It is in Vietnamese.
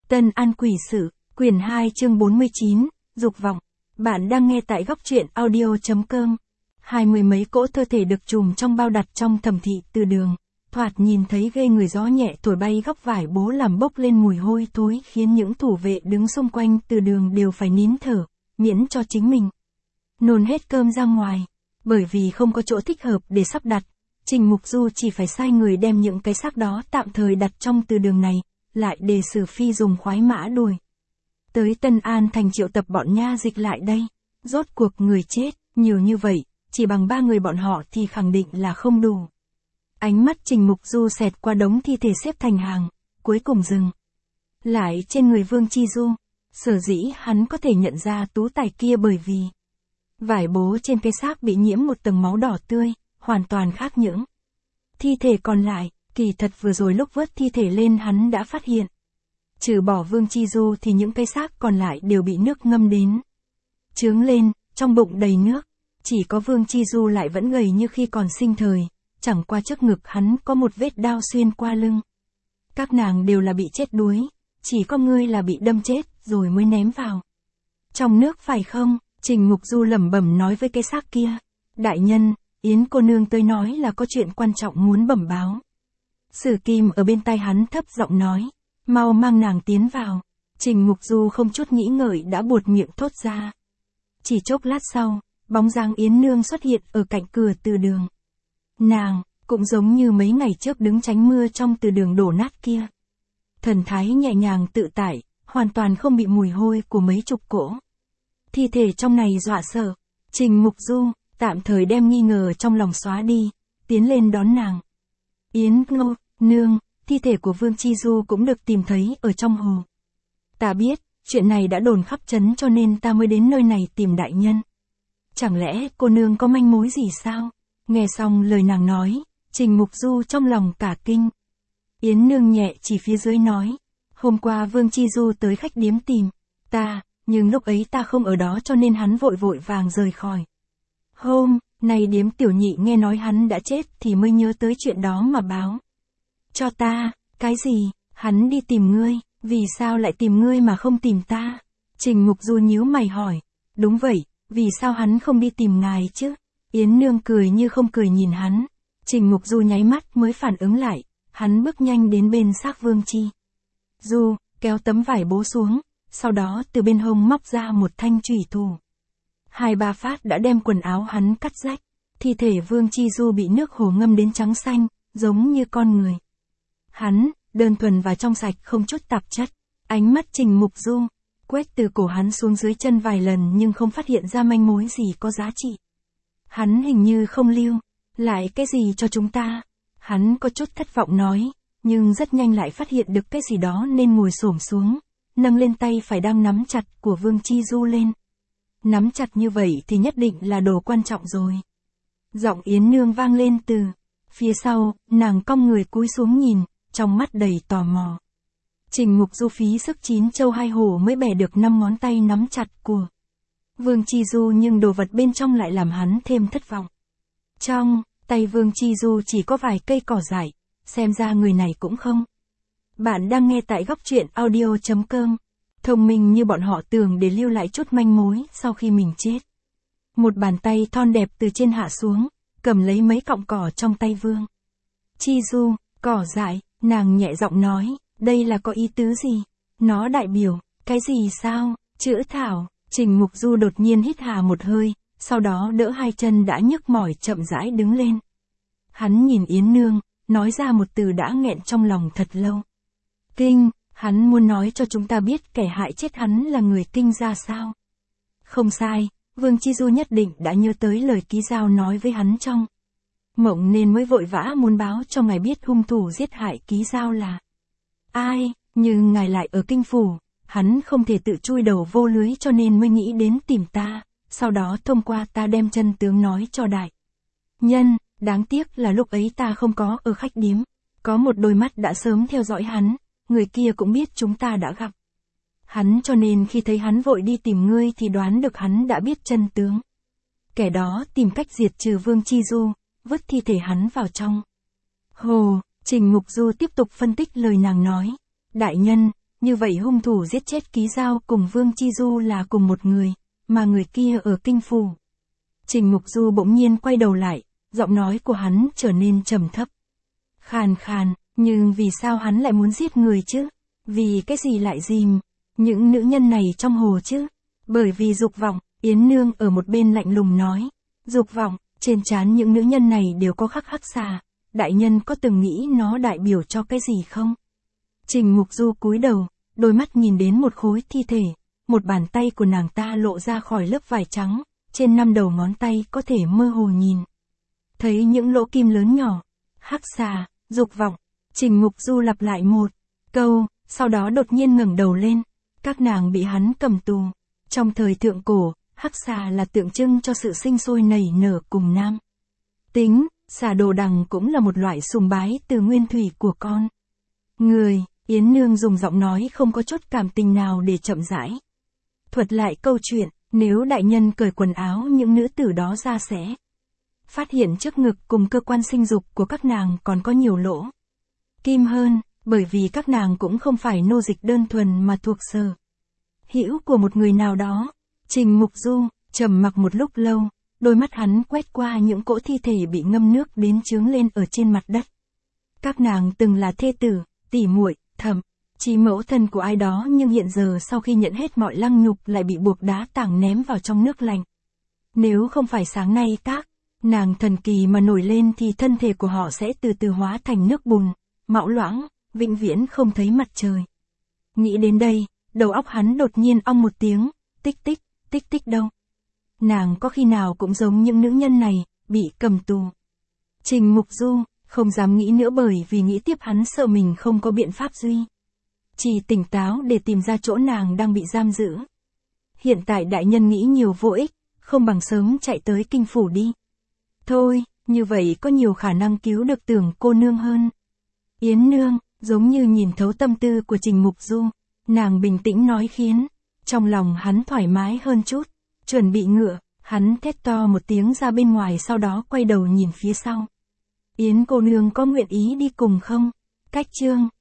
Tân An Quỷ Sự, quyển 2 chương 49, Dục vọng. Bạn đang nghe tại góc truyện audio.com. 20 mấy cỗ cơ thể được trùm trong bao đặt trong thẩm thị từ đường. Thoạt nhìn thấy ghê người, gió nhẹ thổi bay góc vải bố làm bốc lên mùi hôi thối, khiến những thủ vệ đứng xung quanh từ đường đều phải nín thở, miễn cho chính mình nôn hết cơm ra ngoài. Bởi vì không có chỗ thích hợp để sắp đặt, Trình Mục Du chỉ phải sai người đem những cái xác đó tạm thời đặt trong từ đường này, lại để Sử Phi dùng khoái mã đuổi tới Tân An thành triệu tập bọn nha dịch lại đây. Rốt cuộc người chết nhiều như vậy, chỉ bằng 3 người bọn họ thì khẳng định là không đủ. Ánh mắt Trình Mục Du xẹt qua đống thi thể xếp thành hàng, cuối cùng dừng lại trên người Vương Chi Du. Sở dĩ hắn có thể nhận ra tú tài kia bởi vì vải bố trên cái xác bị nhiễm một tầng máu đỏ tươi, hoàn toàn khác những thi thể còn lại. Kỳ thật vừa rồi lúc vớt thi thể lên hắn đã phát hiện, trừ bỏ Vương Chi Du thì những cái xác còn lại đều bị nước ngâm đến chướng lên, trong bụng đầy nước. Chỉ có Vương Chi Du lại vẫn gầy như khi còn sinh thời, chẳng qua trước ngực hắn có một vết đao xuyên qua lưng. Các nàng đều là bị chết đuối, chỉ có ngươi là bị đâm chết rồi mới ném vào trong nước phải không? Trình Mục Du lẩm bẩm nói với cái xác kia. Đại nhân, Yến cô nương tới nói là có chuyện quan trọng muốn bẩm báo. Sử Kim ở bên tai hắn thấp giọng nói, mau mang nàng tiến vào. Trình Mục Du không chút nghĩ ngợi đã buột miệng thốt ra. Chỉ chốc lát sau, bóng dáng Yến nương xuất hiện ở cạnh cửa từ đường. Nàng cũng giống như mấy ngày trước đứng tránh mưa trong từ đường đổ nát kia, thần thái nhẹ nhàng tự tại, hoàn toàn không bị mùi hôi của mấy chục cỗ thi thể trong này dọa sợ. Trình Mục Du tạm thời đem nghi ngờ trong lòng xóa đi, tiến lên đón nàng. Yến Ngô nương, thi thể của Vương Chi Du cũng được tìm thấy ở trong hồ. Ta biết, chuyện này đã đồn khắp trấn cho nên ta mới đến nơi này tìm đại nhân. Chẳng lẽ cô nương có manh mối gì sao? Nghe xong lời nàng nói, Trình Mục Du trong lòng cả kinh. Yến nương nhẹ chỉ phía dưới nói, hôm qua Vương Chi Du tới khách điếm tìm ta, nhưng lúc ấy ta không ở đó cho nên hắn vội vội vàng rời khỏi. Hôm nay điếm tiểu nhị nghe nói hắn đã chết thì mới nhớ tới chuyện đó mà báo cho ta. Cái gì? Hắn đi tìm ngươi, vì sao lại tìm ngươi mà không tìm ta? Trình Mục Du nhíu mày hỏi. Đúng vậy, vì sao hắn không đi tìm ngài chứ? Yến nương cười như không cười nhìn hắn. Trình Mục Du nháy mắt mới phản ứng lại, hắn bước nhanh đến bên xác Vương Chi Du, kéo tấm vải bố xuống, sau đó từ bên hông móc ra một thanh chủy thủ. 2-3 phát đã đem quần áo hắn cắt rách. Thi thể Vương Chi Du bị nước hồ ngâm đến trắng xanh, giống như con người. Hắn, đơn thuần và trong sạch không chút tạp chất. Ánh mắt Trình Mục Du quét từ cổ hắn xuống dưới chân vài lần nhưng không phát hiện ra manh mối gì có giá trị. Hắn hình như không lưu lại cái gì cho chúng ta. Hắn có chút thất vọng nói, nhưng rất nhanh lại phát hiện được cái gì đó nên ngồi xổm xuống, nâng lên tay phải đang nắm chặt của Vương Chi Du lên. Nắm chặt như vậy thì nhất định là đồ quan trọng rồi. Giọng Yến nương vang lên từ phía sau, nàng cong người cúi xuống nhìn, trong mắt đầy tò mò. Trình Mục Du phí sức 9 châu 2 hổ mới bẻ được 5 ngón tay nắm chặt của Vương Chi Du, nhưng đồ vật bên trong lại làm hắn thêm thất vọng. Trong tay Vương Chi Du chỉ có vài cây cỏ dại, xem ra người này cũng không. Bạn đang nghe tại góc truyện audio.com. Thông minh như bọn họ tưởng để lưu lại chút manh mối sau khi mình chết. Một bàn tay thon đẹp từ trên hạ xuống, cầm lấy mấy cọng cỏ trong tay Vương Chi Du. Cỏ dại, nàng nhẹ giọng nói, đây là có ý tứ gì? Nó đại biểu cái gì sao? Chữ thảo. Trình Mục Du đột nhiên hít hà một hơi, sau đó đỡ hai chân đã nhức mỏi chậm rãi đứng lên. Hắn nhìn Yến nương, nói ra một từ đã nghẹn trong lòng thật lâu. Kinh. Hắn muốn nói cho chúng ta biết kẻ hại chết hắn là người Kinh ra sao? Không sai, Vương Chi Du nhất định đã nhớ tới lời Ký Giao nói với hắn trong mộng nên mới vội vã muốn báo cho ngài biết hung thủ giết hại Ký Giao là ai, nhưng ngài lại ở Kinh phủ, hắn không thể tự chui đầu vô lưới cho nên mới nghĩ đến tìm ta, sau đó thông qua ta đem chân tướng nói cho đại nhân. Đáng tiếc là lúc ấy ta không có ở khách điếm, có một đôi mắt đã sớm theo dõi hắn. Người kia cũng biết chúng ta đã gặp hắn cho nên khi thấy hắn vội đi tìm ngươi thì đoán được hắn đã biết chân tướng. Kẻ đó tìm cách diệt trừ Vương Chi Du, vứt thi thể hắn vào trong hồ. Trình Mục Du tiếp tục phân tích lời nàng nói. Đại nhân, như vậy hung thủ giết chết Ký Giao cùng Vương Chi Du là cùng một người, mà người kia ở Kinh Phủ. Trình Mục Du bỗng nhiên quay đầu lại, giọng nói của hắn trở nên trầm thấp. Khàn khàn, nhưng vì sao hắn lại muốn giết người chứ? Vì cái gì lại dìm những nữ nhân này trong hồ chứ? Bởi vì dục vọng, Yến Nương ở một bên lạnh lùng nói. Dục vọng, trên trán những nữ nhân này đều có khắc hắc xà, đại nhân có từng nghĩ nó đại biểu cho cái gì không? Trình Mục Du cúi đầu, đôi mắt nhìn đến một khối thi thể, một bàn tay của nàng ta lộ ra khỏi lớp vải trắng, trên 5 đầu ngón tay có thể mơ hồ nhìn. Thấy những lỗ kim lớn nhỏ, hắc xà, dục vọng, Trình Mục Du lặp lại một câu, sau đó đột nhiên ngẩng đầu lên, các nàng bị hắn cầm tù. Trong thời thượng cổ, hắc xà là tượng trưng cho sự sinh sôi nảy nở cùng nam tính, xà đồ đằng cũng là một loại sùng bái từ nguyên thủy của con người. Yến Nương dùng giọng nói không có chút cảm tình nào để chậm rãi thuật lại câu chuyện. Nếu đại nhân cởi quần áo những nữ tử đó ra sẽ phát hiện trước ngực cùng cơ quan sinh dục của các nàng còn có nhiều lỗ kim hơn, bởi vì các nàng cũng không phải nô dịch đơn thuần mà thuộc sở hữu của một người nào đó. Trình Mục Du trầm mặc một lúc lâu, đôi mắt hắn quét qua những cỗ thi thể bị ngâm nước đến chướng lên ở trên mặt đất. Các nàng từng là thê tử, tỷ muội, thậm chí mẫu thân của ai đó, nhưng hiện giờ sau khi nhận hết mọi lăng nhục lại bị buộc đá tảng ném vào trong nước lạnh. Nếu không phải sáng nay các nàng thần kỳ mà nổi lên thì thân thể của họ sẽ từ từ hóa thành nước bùn, mạo loãng, vĩnh viễn không thấy mặt trời. Nghĩ đến đây, đầu óc hắn đột nhiên ong một tiếng, tích tích đâu. Nàng có khi nào cũng giống những nữ nhân này, bị cầm tù. Trình Mục Du không dám nghĩ nữa, bởi vì nghĩ tiếp hắn sợ mình không có biện pháp duy chỉ tỉnh táo để tìm ra chỗ nàng đang bị giam giữ. Hiện tại đại nhân nghĩ nhiều vô ích, không bằng sớm chạy tới Kinh Phủ đi. Thôi, như vậy có nhiều khả năng cứu được Tưởng cô nương hơn. Yến Nương giống như nhìn thấu tâm tư của Trình Mục Du, nàng bình tĩnh nói khiến trong lòng hắn thoải mái hơn chút. Chuẩn bị ngựa, hắn thét to một tiếng ra bên ngoài, sau đó quay đầu nhìn phía sau. Yến cô nương có nguyện ý đi cùng không? Cách chương